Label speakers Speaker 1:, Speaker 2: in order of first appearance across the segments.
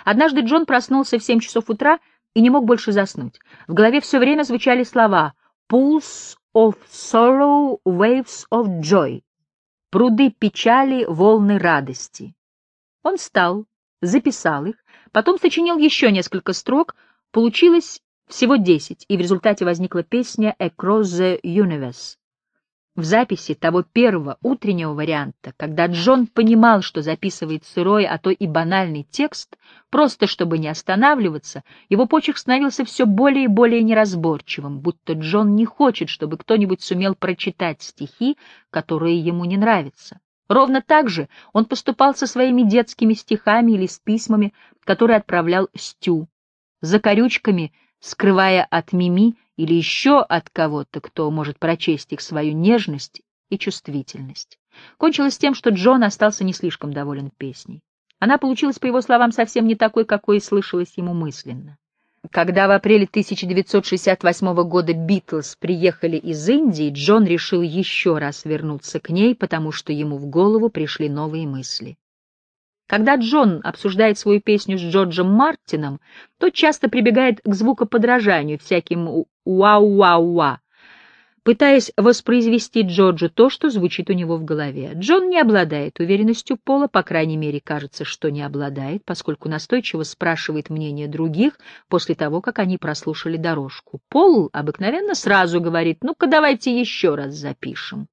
Speaker 1: Однажды Джон проснулся в 7 часов утра и не мог больше заснуть. В голове все время звучали слова «Pools of sorrow, waves of joy» — «Пруды печали, волны радости». Он встал, записал их, потом сочинил еще несколько строк, получилось всего 10, и в результате возникла песня «Across the Universe». В записи того первого утреннего варианта, когда Джон понимал, что записывает сырой, а то и банальный текст, просто чтобы не останавливаться, его почерк становился все более и более неразборчивым, будто Джон не хочет, чтобы кто-нибудь сумел прочитать стихи, которые ему не нравятся. Ровно так же он поступал со своими детскими стихами или с письмами, которые отправлял Стю, закорючками скрывая от Мими или еще от кого-то, кто может прочесть их, свою нежность и чувствительность. Кончилось тем, что Джон остался не слишком доволен песней. Она получилась, по его словам, совсем не такой, какой слышалась ему мысленно. Когда в апреле 1968 года Битлз приехали из Индии, Джон решил еще раз вернуться к ней, потому что ему в голову пришли новые мысли. Когда Джон обсуждает свою песню с Джорджем Мартином, тот часто прибегает к звукоподражанию, всяким «уа-уа-уа», пытаясь воспроизвести Джорджу то, что звучит у него в голове. Джон не обладает уверенностью Пола, по крайней мере, кажется, что не обладает, поскольку настойчиво спрашивает мнение других после того, как они прослушали дорожку. Пол обыкновенно сразу говорит: «Ну-ка, давайте еще раз запишем».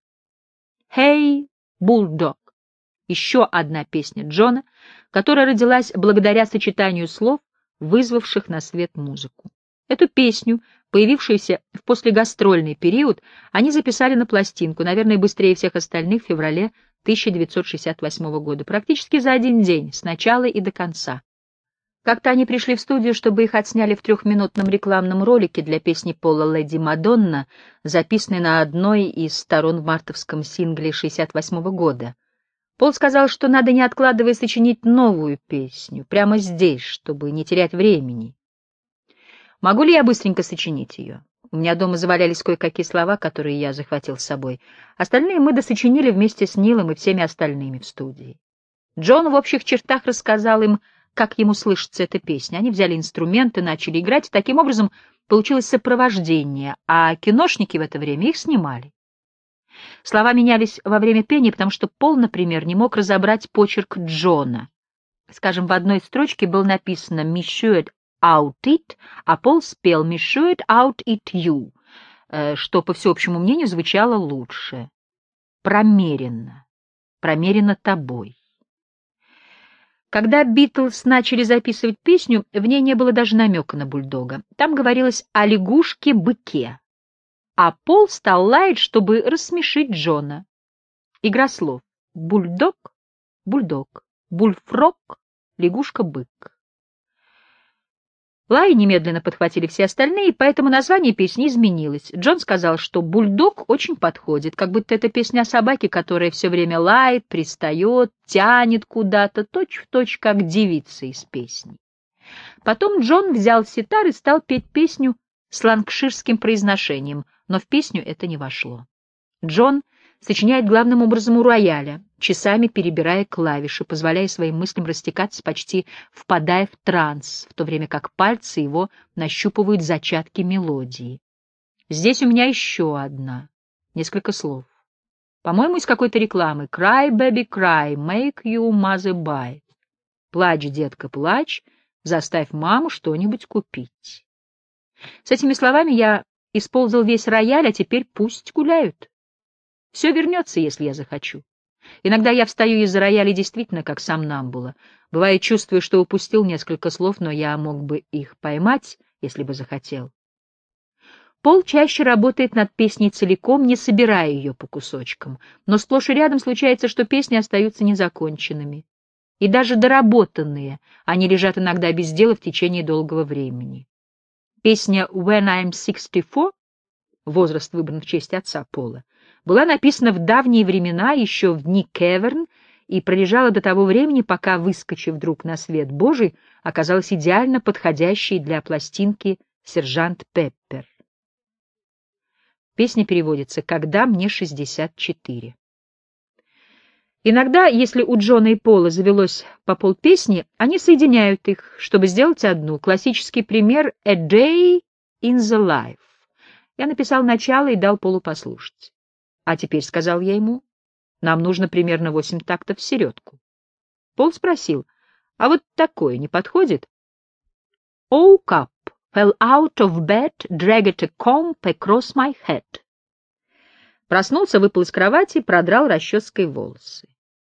Speaker 1: «Hey, Bulldog» — еще одна песня Джона, которая родилась благодаря сочетанию слов, вызвавших на свет музыку. Эту песню, появившуюся в послегастрольный период, они записали на пластинку, наверное, быстрее всех остальных, в феврале 1968 года, практически за один день, с начала и до конца. Как-то они пришли в студию, чтобы их отсняли в 3-минутном рекламном ролике для песни Пола «Леди Мадонна», записанной на одной из сторон в мартовском сингле 1968 года. Пол сказал, что надо, не откладывая, сочинить новую песню, прямо здесь, чтобы не терять времени. «Могу ли я быстренько сочинить ее? У меня дома завалялись кое-какие слова, которые я захватил с собой. Остальные мы досочинили вместе с Нилом и всеми остальными в студии». Джон в общих чертах рассказал им, как ему слышится эта песня. Они взяли инструменты, начали играть, и таким образом получилось сопровождение, а киношники в это время их снимали. Слова менялись во время пения, потому что Пол, например, не мог разобрать почерк Джона. Скажем, в одной строчке было написано «Me should out it», а Пол спел «Me should out it you», что, по всеобщему мнению, звучало лучше. «Промеренно. Промеренно тобой». Когда Битлз начали записывать песню, в ней не было даже намека на бульдога. Там говорилось о лягушке-быке. А Пол стал лаять, чтобы рассмешить Джона. Игра слов. Бульдог — бульдог. Бульфрог — лягушка-бык. Лай немедленно подхватили все остальные, поэтому название песни изменилось. Джон сказал, что бульдог очень подходит, как будто это песня о собаке, которая все время лает, пристает, тянет куда-то, точь-в-точь, как девица из песни. Потом Джон взял ситар и стал петь песню с ланкширским произношением, но в песню это не вошло. Джон сочиняет главным образом у рояля, часами перебирая клавиши, позволяя своим мыслям растекаться, почти впадая в транс, в то время как пальцы его нащупывают зачатки мелодии. Здесь у меня еще одна, несколько слов. По-моему, из какой-то рекламы. «Cry, baby, cry, make you mother buy». «Плачь, детка, плачь, заставь маму что-нибудь купить». С этими словами я использовал весь рояль, а теперь пусть гуляют. Все вернется, если я захочу. Иногда я встаю из-за рояля действительно как сомнамбула. Бывает, чувствую, что упустил несколько слов, но я мог бы их поймать, если бы захотел. Пол чаще работает над песней целиком, не собирая ее по кусочкам, но сплошь и рядом случается, что песни остаются незаконченными. И даже доработанные, они лежат иногда без дела в течение долгого времени. Песня «When I'm 64», возраст выбран в честь отца Пола, была написана в давние времена, еще в дни Кеверн, и пролежала до того времени, пока, выскочив вдруг на свет Божий, оказалась идеально подходящей для пластинки «Сержант Пеппер». Песня переводится «Когда мне 64». Иногда, если у Джона и Пола завелось по полпесни, они соединяют их, чтобы сделать одну. Классический пример «A Day in the Life». Я написал начало и дал Полу послушать. «А теперь», — сказал я ему, — «нам нужно примерно 8 тактов в середку». Пол спросил, «А вот такое не подходит?» «Woke up, fell out of bed, dragged a comb across my head». Проснулся, выпал из кровати, продрал расческой волосы.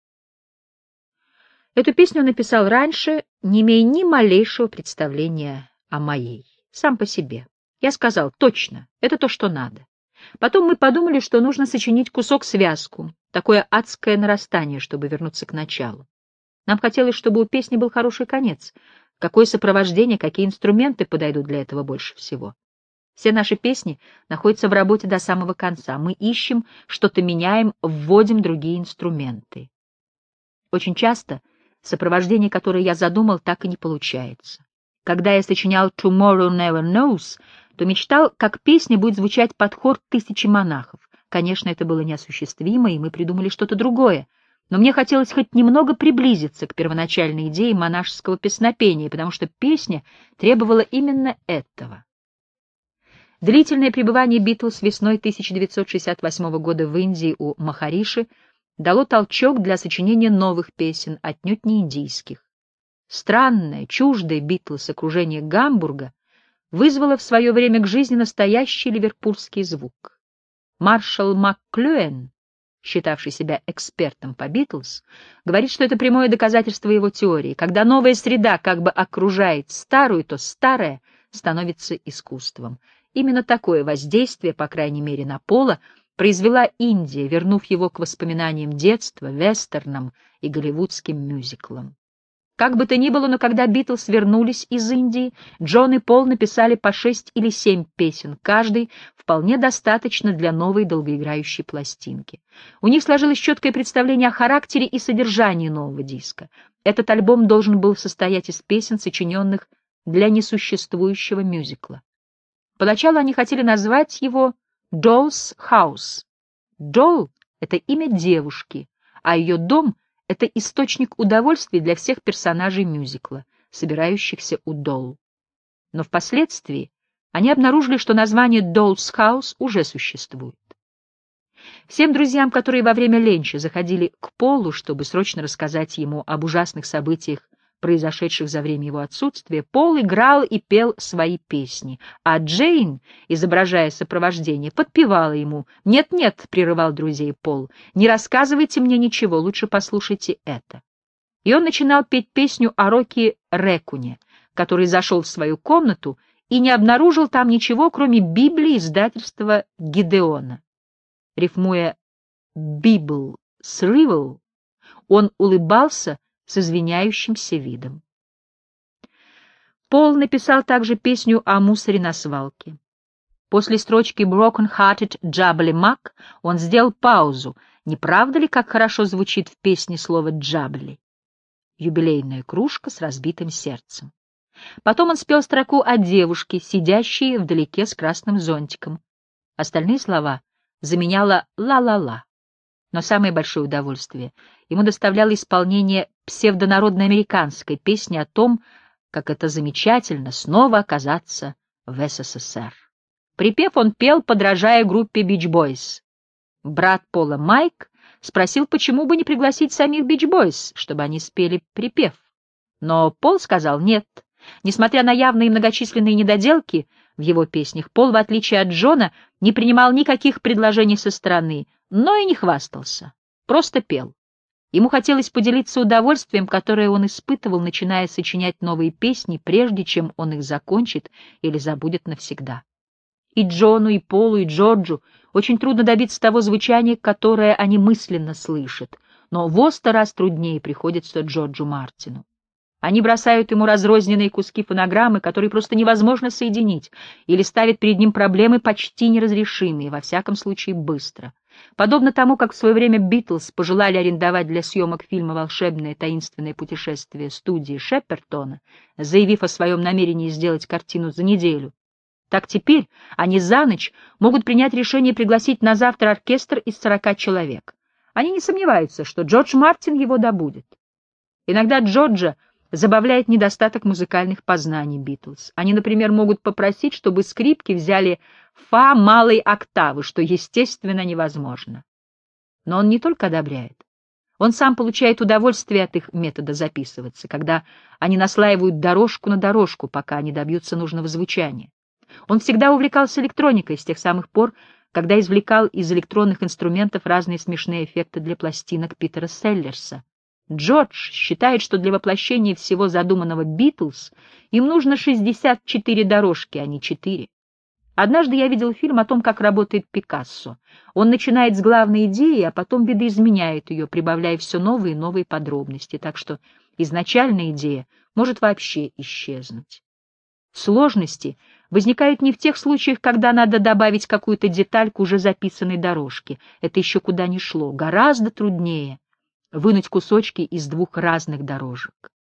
Speaker 1: Эту песню он написал раньше, не имея ни малейшего представления о моей, сам по себе. Я сказал, точно, это то, что надо. Потом мы подумали, что нужно сочинить кусок-связку, такое адское нарастание, чтобы вернуться к началу. Нам хотелось, чтобы у песни был хороший конец. Какое сопровождение, какие инструменты подойдут для этого больше всего. Все наши песни находятся в работе до самого конца. Мы ищем, что-то меняем, вводим другие инструменты. Очень часто сопровождение, которое я задумал, так и не получается. Когда я сочинял «Tomorrow Never Knows», то мечтал, как песня будет звучать под хор 1000 монахов. Конечно, это было неосуществимо, и мы придумали что-то другое. Но мне хотелось хоть немного приблизиться к первоначальной идее монашеского песнопения, потому что песня требовала именно этого. Длительное пребывание Битлз весной 1968 года в Индии у Махариши дало толчок для сочинения новых песен, отнюдь не индийских. Странное, чуждое Битлз окружение Гамбурга вызвало в свое время к жизни настоящий ливерпульский звук. Маршал МакКлюэн, считавший себя экспертом по Битлз, говорит, что это прямое доказательство его теории. Когда новая среда как бы окружает старую, то старое становится искусством. Именно такое воздействие, по крайней мере на Пола, произвела Индия, вернув его к воспоминаниям детства, вестернам и голливудским мюзиклам. Как бы то ни было, но когда Битлз вернулись из Индии, Джон и Пол написали по 6 или 7 песен, каждый вполне достаточно для новой долгоиграющей пластинки. У них сложилось четкое представление о характере и содержании нового диска. Этот альбом должен был состоять из песен, сочиненных для несуществующего мюзикла. Поначалу они хотели назвать его «Doll's House». Doll — это имя девушки, а ее дом — это источник удовольствий для всех персонажей мюзикла, собирающихся у Долл. Но впоследствии они обнаружили, что название «Doll's House» уже существует. Всем друзьям, которые во время ленча заходили к Полу, чтобы срочно рассказать ему об ужасных событиях, произошедших за время его отсутствия, Пол играл и пел свои песни, а Джейн, изображая сопровождение, подпевала ему. «Нет-нет», — прерывал друзей Пол, — «не рассказывайте мне ничего, лучше послушайте это». И он начинал петь песню о Рокки Рэкуне, который зашел в свою комнату и не обнаружил там ничего, кроме Библии издательства Гидеона. Рифмуя «Библ» с «Ривел», он улыбался с извиняющимся видом. Пол написал также песню о мусоре на свалке. После строчки «Broken Hearted Jubbly Mac» он сделал паузу. Не правда ли, как хорошо звучит в песне слово «джабли»? Юбилейная кружка с разбитым сердцем. Потом он спел строку о девушке, сидящей вдалеке с красным зонтиком. Остальные слова заменяла «ла-ла-ла». Но самое большое удовольствие ему доставляло исполнение псевдонародной американской песни о том, как это замечательно снова оказаться в СССР. Припев он пел, подражая группе Beach Boys. Брат Пола Майк спросил, почему бы не пригласить самих Beach Boys, чтобы они спели припев. Но Пол сказал нет. Несмотря на явные многочисленные недоделки в его песнях, Пол, в отличие от Джона, не принимал никаких предложений со стороны, но и не хвастался, просто пел. Ему хотелось поделиться удовольствием, которое он испытывал, начиная сочинять новые песни, прежде чем он их закончит или забудет навсегда. И Джону, и Полу, и Джорджу очень трудно добиться того звучания, которое они мысленно слышат, но во 100 раз труднее приходится Джорджу Мартину. Они бросают ему разрозненные куски фонограммы, которые просто невозможно соединить, или ставят перед ним проблемы почти неразрешимые, во всяком случае быстро. Подобно тому, как в свое время Битлз пожелали арендовать для съемок фильма «Волшебное таинственное путешествие» студии Шеппертона, заявив о своем намерении сделать картину за неделю, так теперь они за ночь могут принять решение пригласить на завтра оркестр из 40 человек. Они не сомневаются, что Джордж Мартин его добудет. Иногда Джорджа забавляет недостаток музыкальных познаний Битлз. Они, например, могут попросить, чтобы скрипки взяли фа малой октавы, что, естественно, невозможно. Но он не только одобряет. Он сам получает удовольствие от их метода записываться, когда они наслаивают дорожку на дорожку, пока они добьются нужного звучания. Он всегда увлекался электроникой с тех самых пор, когда извлекал из электронных инструментов разные смешные эффекты для пластинок Питера Селлерса. Джордж считает, что для воплощения всего задуманного Битлз им нужно 64 дорожки, а не 4. Однажды я видел фильм о том, как работает Пикассо. Он начинает с главной идеи, а потом видоизменяет ее, прибавляя все новые и новые подробности, так что изначальная идея может вообще исчезнуть. Сложности возникают не в тех случаях, когда надо добавить какую-то деталь к уже записанной дорожке. Это еще куда ни шло. Гораздо труднее вынуть кусочки из двух разных дорожек.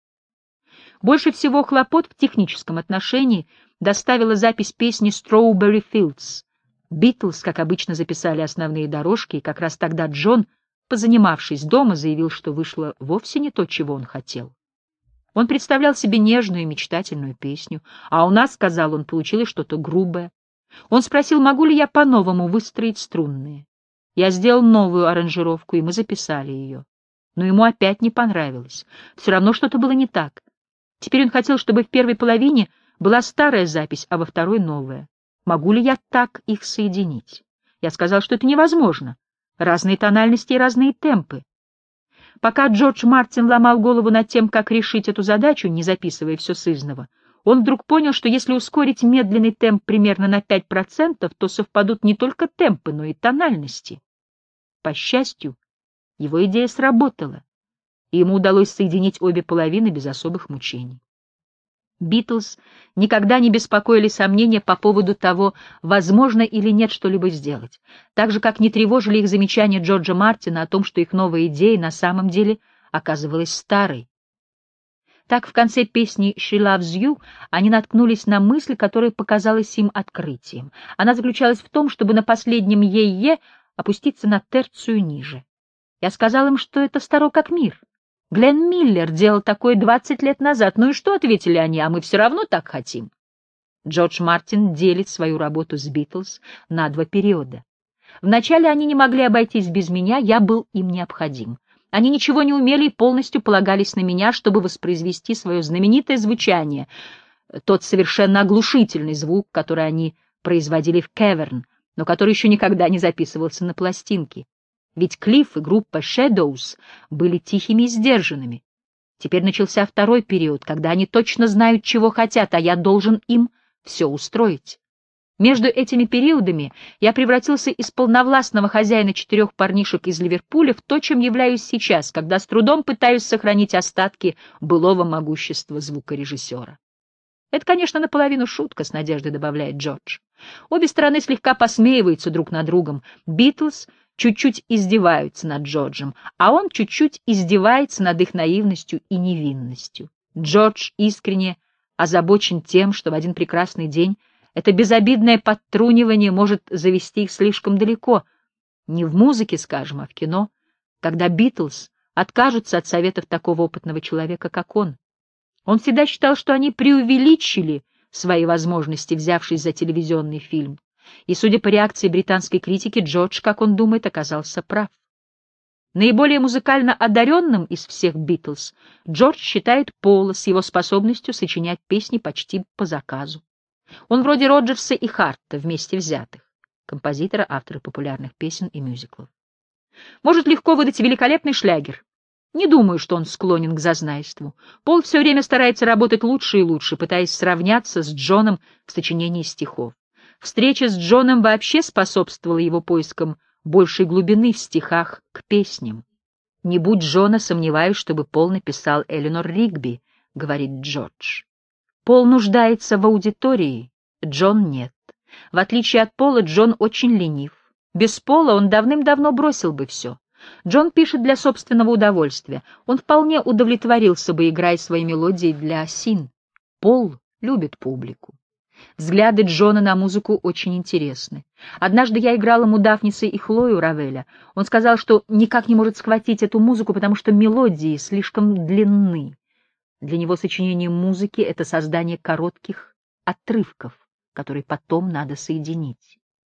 Speaker 1: Больше всего хлопот в техническом отношении доставила запись песни «Strawberry Fields». Битлз, как обычно, записали основные дорожки, и как раз тогда Джон, позанимавшись дома, заявил, что вышло вовсе не то, чего он хотел. Он представлял себе нежную и мечтательную песню, а у нас, сказал он, получилось что-то грубое. Он спросил, могу ли я по-новому выстроить струнные. Я сделал новую аранжировку, и мы записали ее. Но ему опять не понравилось. Все равно что-то было не так. Теперь он хотел, чтобы в первой половине была старая запись, а во второй — новая. Могу ли я так их соединить? Я сказал, что это невозможно. Разные тональности и разные темпы. Пока Джордж Мартин ломал голову над тем, как решить эту задачу, не записывая все сызнова, он вдруг понял, что если ускорить медленный темп примерно на 5%, то совпадут не только темпы, но и тональности. По счастью, его идея сработала, и ему удалось соединить обе половины без особых мучений. Битлз никогда не беспокоили сомнения по поводу того, возможно или нет что-либо сделать, так же, как не тревожили их замечания Джорджа Мартина о том, что их новая идея на самом деле оказывалась старой. Так в конце песни «She Loves You» они наткнулись на мысль, которая показалась им открытием. Она заключалась в том, чтобы на последнем «е-е» опуститься на терцию ниже. Я сказал им, что это старо как мир. Глен Миллер делал такое 20 лет назад. Ну и что, ответили они, а мы все равно так хотим. Джордж Мартин делит свою работу с Битлз на 2 периода. Вначале они не могли обойтись без меня, я был им необходим. Они ничего не умели и полностью полагались на меня, чтобы воспроизвести свое знаменитое звучание, тот совершенно оглушительный звук, который они производили в Cavern, но который еще никогда не записывался на пластинке. Ведь Клифф и группа Shadows были тихими и сдержанными. Теперь начался второй период, когда они точно знают, чего хотят, а я должен им все устроить. Между этими периодами я превратился из полновластного хозяина 4 парнишек из Ливерпуля в то, чем являюсь сейчас, когда с трудом пытаюсь сохранить остатки былого могущества звукорежиссера. Это, конечно, наполовину шутка, с надеждой добавляет Джордж. Обе стороны слегка посмеиваются друг над другом. Битлз чуть-чуть издеваются над Джорджем, а он чуть-чуть издевается над их наивностью и невинностью. Джордж искренне озабочен тем, что в один прекрасный день это безобидное подтрунивание может завести их слишком далеко, не в музыке, скажем, а в кино, когда Битлз откажутся от советов такого опытного человека, как он. Он всегда считал, что они преувеличили свои возможности, взявшись за телевизионный фильм. И, судя по реакции британской критики, Джордж, как он думает, оказался прав. Наиболее музыкально одаренным из всех Битлз Джордж считает Пола с его способностью сочинять песни почти по заказу. Он вроде Роджерса и Харта вместе взятых, композитора, автора популярных песен и мюзиклов. Может легко выдать великолепный шлягер. Не думаю, что он склонен к зазнайству. Пол все время старается работать лучше и лучше, пытаясь сравняться с Джоном в сочинении стихов. Встреча с Джоном вообще способствовала его поискам большей глубины в стихах к песням. «Не будь Джона, сомневаюсь, чтобы Пол написал Эленор Ригби», — говорит Джордж. Пол нуждается в аудитории, Джон нет. В отличие от Пола, Джон очень ленив. Без Пола он давным-давно бросил бы все. Джон пишет для собственного удовольствия. Он вполне удовлетворился бы, играя свои мелодии для осин. Пол любит публику. Взгляды Джона на музыку очень интересны. Однажды я играла ему Дафниса и Хлою Равеля. Он сказал, что никак не может схватить эту музыку, потому что мелодии слишком длинны. Для него сочинение музыки — это создание коротких отрывков, которые потом надо соединить.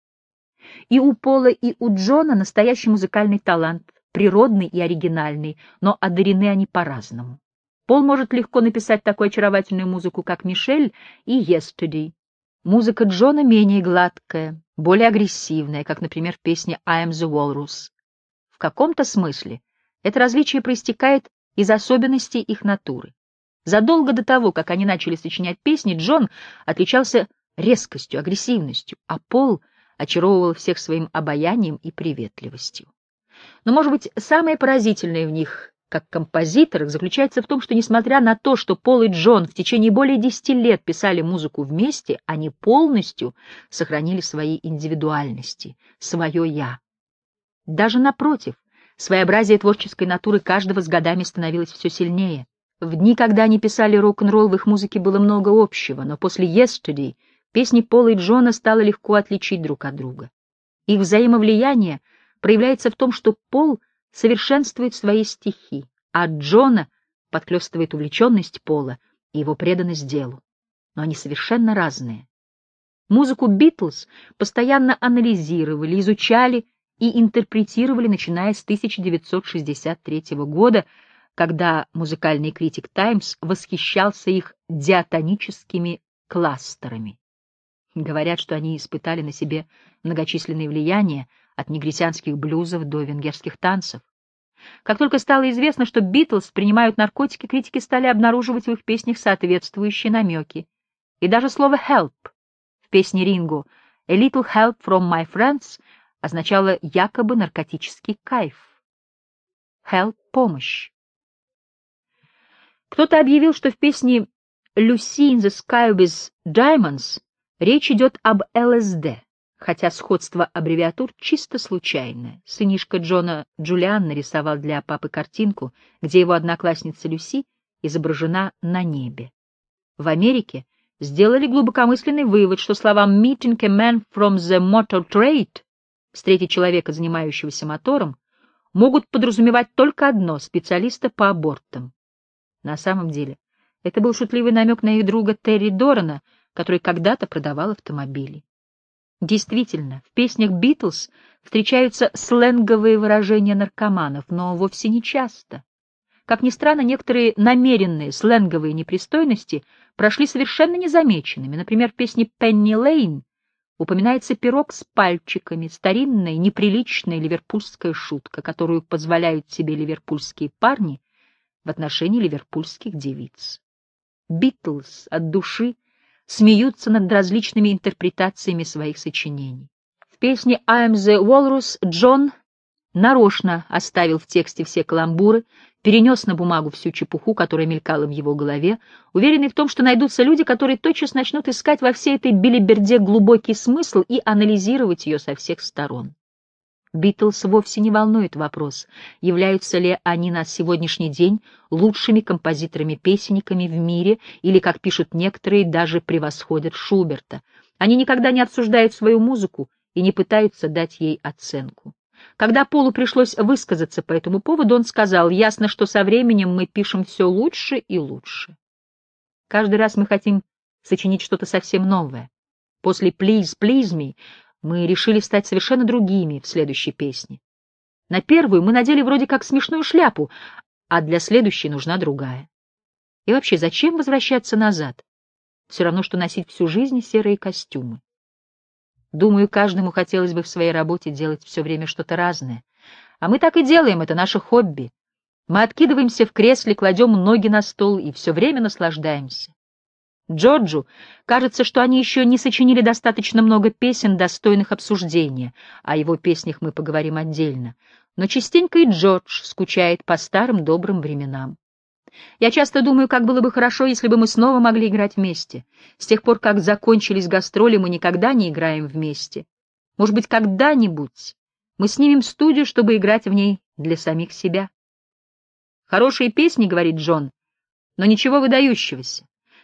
Speaker 1: И у Пола, и у Джона настоящий музыкальный талант, природный и оригинальный, но одарены они по-разному. Пол может легко написать такую очаровательную музыку, как «Мишель» и «Yesterday». Музыка Джона менее гладкая, более агрессивная, как, например, в песне «I am the Walrus». В каком-то смысле это различие проистекает из особенностей их натуры. Задолго до того, как они начали сочинять песни, Джон отличался резкостью, агрессивностью, а Пол очаровывал всех своим обаянием и приветливостью. Но, может быть, самое поразительное в них, как композиторах, заключается в том, что, несмотря на то, что Пол и Джон в течение более 10 лет писали музыку вместе, они полностью сохранили свои индивидуальности, свое «я». Даже напротив, своеобразие творческой натуры каждого с годами становилось все сильнее. В дни, когда они писали рок-н-ролл, в их музыке было много общего, но после «Yesterday» песни Пола и Джона стало легко отличить друг от друга. Их взаимовлияние проявляется в том, что Пол совершенствует свои стихи, а Джона подхлёстывает увлеченность Пола и его преданность делу. Но они совершенно разные. Музыку Битлз постоянно анализировали, изучали и интерпретировали, начиная с 1963 года, когда музыкальный критик «Таймс» восхищался их диатоническими кластерами. Говорят, что они испытали на себе многочисленные влияния, от негритянских блюзов до венгерских танцев. Как только стало известно, что Битлз принимают наркотики, критики стали обнаруживать в их песнях соответствующие намеки. И даже слово «help» в песне Ринго «A little help from my friends» означало якобы наркотический кайф. «Help» — помощь. Кто-то объявил, что в песне «Lucy in the Sky with Diamonds» речь идет об ЛСД, хотя сходство аббревиатур чисто случайное. Сынишка Джона Джулиан нарисовал для папы картинку, где его одноклассница Люси изображена на небе. В Америке сделали глубокомысленный вывод, что словам «meeting a man from the motor trade» — встретить человека, занимающегося мотором, могут подразумевать только одно — специалиста по абортам. На самом деле, это был шутливый намек на их друга Терри Дорана, который когда-то продавал автомобили. Действительно, в песнях Битлз встречаются сленговые выражения наркоманов, но вовсе не часто. Как ни странно, некоторые намеренные сленговые непристойности прошли совершенно незамеченными. Например, в песне «Пенни Лейн» упоминается пирог с пальчиками, старинная, неприличная ливерпульская шутка, которую позволяют себе ливерпульские парни в отношении ливерпульских девиц. Битлз от души смеются над различными интерпретациями своих сочинений. В песне «I am the Walrus» Джон нарочно оставил в тексте все каламбуры, перенес на бумагу всю чепуху, которая мелькала в его голове, уверенный в том, что найдутся люди, которые тотчас начнут искать во всей этой белиберде глубокий смысл и анализировать ее со всех сторон. Битлз вовсе не волнует вопрос, являются ли они на сегодняшний день лучшими композиторами-песенниками в мире или, как пишут некоторые, даже превосходят Шуберта. Они никогда не обсуждают свою музыку и не пытаются дать ей оценку. Когда Полу пришлось высказаться по этому поводу, он сказал: «Ясно, что со временем мы пишем все лучше и лучше. Каждый раз мы хотим сочинить что-то совсем новое. После «Please, please me» мы решили стать совершенно другими в следующей песне. На первую мы надели вроде как смешную шляпу, а для следующей нужна другая. И вообще, зачем возвращаться назад? Все равно, что носить всю жизнь серые костюмы. Думаю, каждому хотелось бы в своей работе делать все время что-то разное. А мы так и делаем, это наше хобби. Мы откидываемся в кресле, кладем ноги на стол и все время наслаждаемся. Джорджу кажется, что они еще не сочинили достаточно много песен, достойных обсуждения. О его песнях мы поговорим отдельно. Но частенько и Джордж скучает по старым добрым временам. Я часто думаю, как было бы хорошо, если бы мы снова могли играть вместе. С тех пор, как закончились гастроли, мы никогда не играем вместе. Может быть, когда-нибудь мы снимем студию, чтобы играть в ней для самих себя. Хорошие песни, — говорит Джон, — но ничего выдающегося.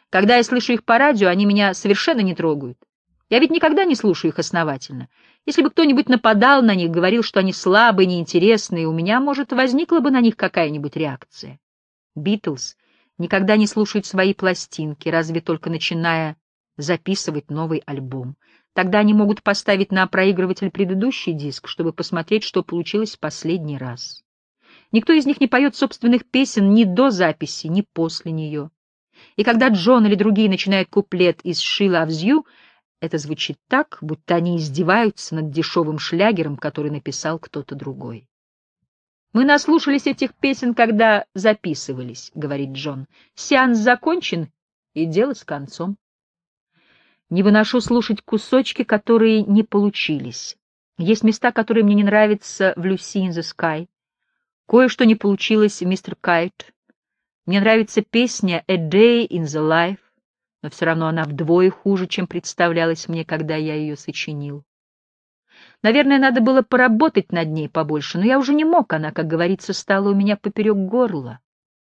Speaker 1: Когда я слышу их по радио, они меня совершенно не трогают. Я ведь никогда не слушаю их основательно. Если бы кто-нибудь нападал на них, говорил, что они слабые, неинтересные, у меня, может, возникла бы на них какая-нибудь реакция. Битлз никогда не слушают свои пластинки, разве только начиная записывать новый альбом. Тогда они могут поставить на проигрыватель предыдущий диск, чтобы посмотреть, что получилось в последний раз. Никто из них не поет собственных песен ни до записи, ни после нее. И когда Джон или другие начинают куплет из «She Loves You», это звучит так, будто они издеваются над дешевым шлягером, который написал кто-то другой. «Мы наслушались этих песен, когда записывались», — говорит Джон. «Сеанс закончен, и дело с концом». Не выношу слушать кусочки, которые не получились. Есть места, которые мне не нравятся в «Lucy in the Sky». Кое-что не получилось в «Мистер Кайт». Мне нравится песня «A Day in the Life», но все равно она вдвое хуже, чем представлялась мне, когда я ее сочинил. Наверное, надо было поработать над ней побольше, но я уже не мог, она, как говорится, стала у меня поперек горла.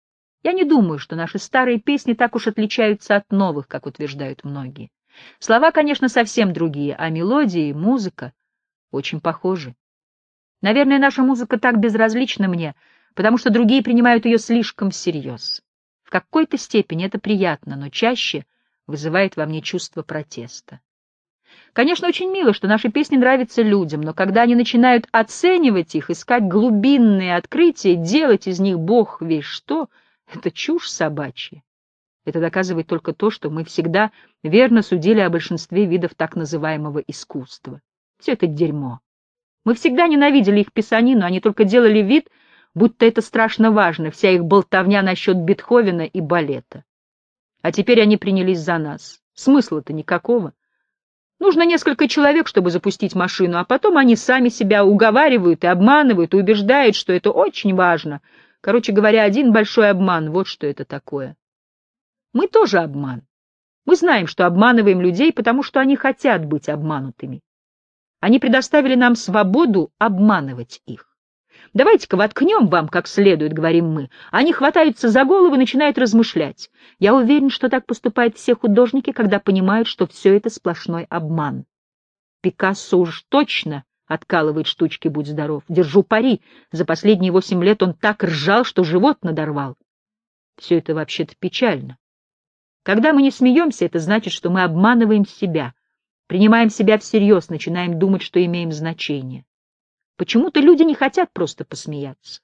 Speaker 1: Я не думаю, что наши старые песни так уж отличаются от новых, как утверждают многие. Слова, конечно, совсем другие, а мелодии и музыка очень похожи. Наверное, наша музыка так безразлична мне, потому что другие принимают ее слишком всерьез. В какой-то степени это приятно, но чаще вызывает во мне чувство протеста. Конечно, очень мило, что наши песни нравятся людям, но когда они начинают оценивать их, искать глубинные открытия, делать из них бог весь что, это чушь собачья. Это доказывает только то, что мы всегда верно судили о большинстве видов так называемого искусства. Все это дерьмо. Мы всегда ненавидели их писанину, они только делали вид, будто это страшно важно, вся их болтовня насчет Бетховена и балета. А теперь они принялись за нас. Смысла-то никакого. Нужно несколько человек, чтобы запустить машину, а потом они сами себя уговаривают и обманывают, и убеждают, что это очень важно. Короче говоря, один большой обман, вот что это такое. Мы тоже обман. Мы знаем, что обманываем людей, потому что они хотят быть обманутыми. Они предоставили нам свободу обманывать их. «Давайте-ка воткнем вам как следует», — говорим мы. Они хватаются за голову и начинают размышлять. Я уверен, что так поступают все художники, когда понимают, что все это сплошной обман. Пикассо уж точно откалывает штучки, будь здоров. Держу пари. За последние 8 лет он так ржал, что живот надорвал. Все это вообще-то печально. Когда мы не смеемся, это значит, что мы обманываем себя, принимаем себя всерьез, начинаем думать, что имеем значение. Почему-то люди не хотят просто посмеяться.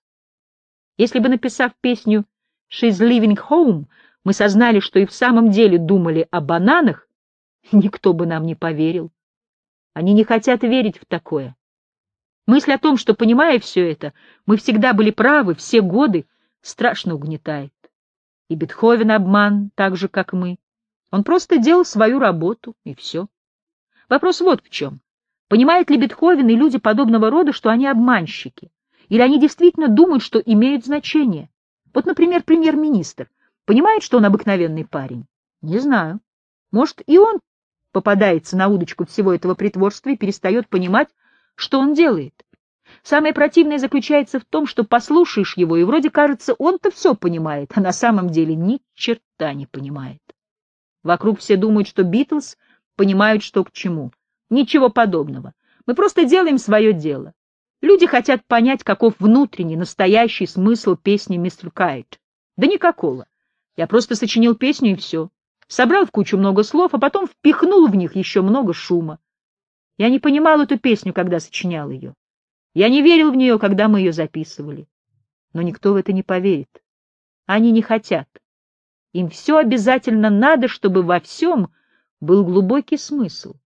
Speaker 1: Если бы, написав песню «She's Leaving Home», мы сознали, что и в самом деле думали о бананах, никто бы нам не поверил. Они не хотят верить в такое. Мысль о том, что, понимая все это, мы всегда были правы все годы, страшно угнетает. И Бетховен обман, так же, как мы. Он просто делал свою работу, и все. Вопрос вот в чем. Понимают ли Бетховен и люди подобного рода, что они обманщики? Или они действительно думают, что имеют значение? Вот, например, премьер-министр. Понимает, что он обыкновенный парень? Не знаю. Может, и он попадается на удочку всего этого притворства и перестает понимать, что он делает. Самое противное заключается в том, что послушаешь его, и вроде кажется, он-то все понимает, а на самом деле ни черта не понимает. Вокруг все думают, что Битлз понимают, что к чему. Ничего подобного. Мы просто делаем свое дело. Люди хотят понять, каков внутренний, настоящий смысл песни «Мистер Кайт». Да никакого. Я просто сочинил песню, и все. Собрал в кучу много слов, а потом впихнул в них еще много шума. Я не понимал эту песню, когда сочинял ее. Я не верил в нее, когда мы ее записывали. Но никто в это не поверит. Они не хотят. Им все обязательно надо, чтобы во всем был глубокий смысл.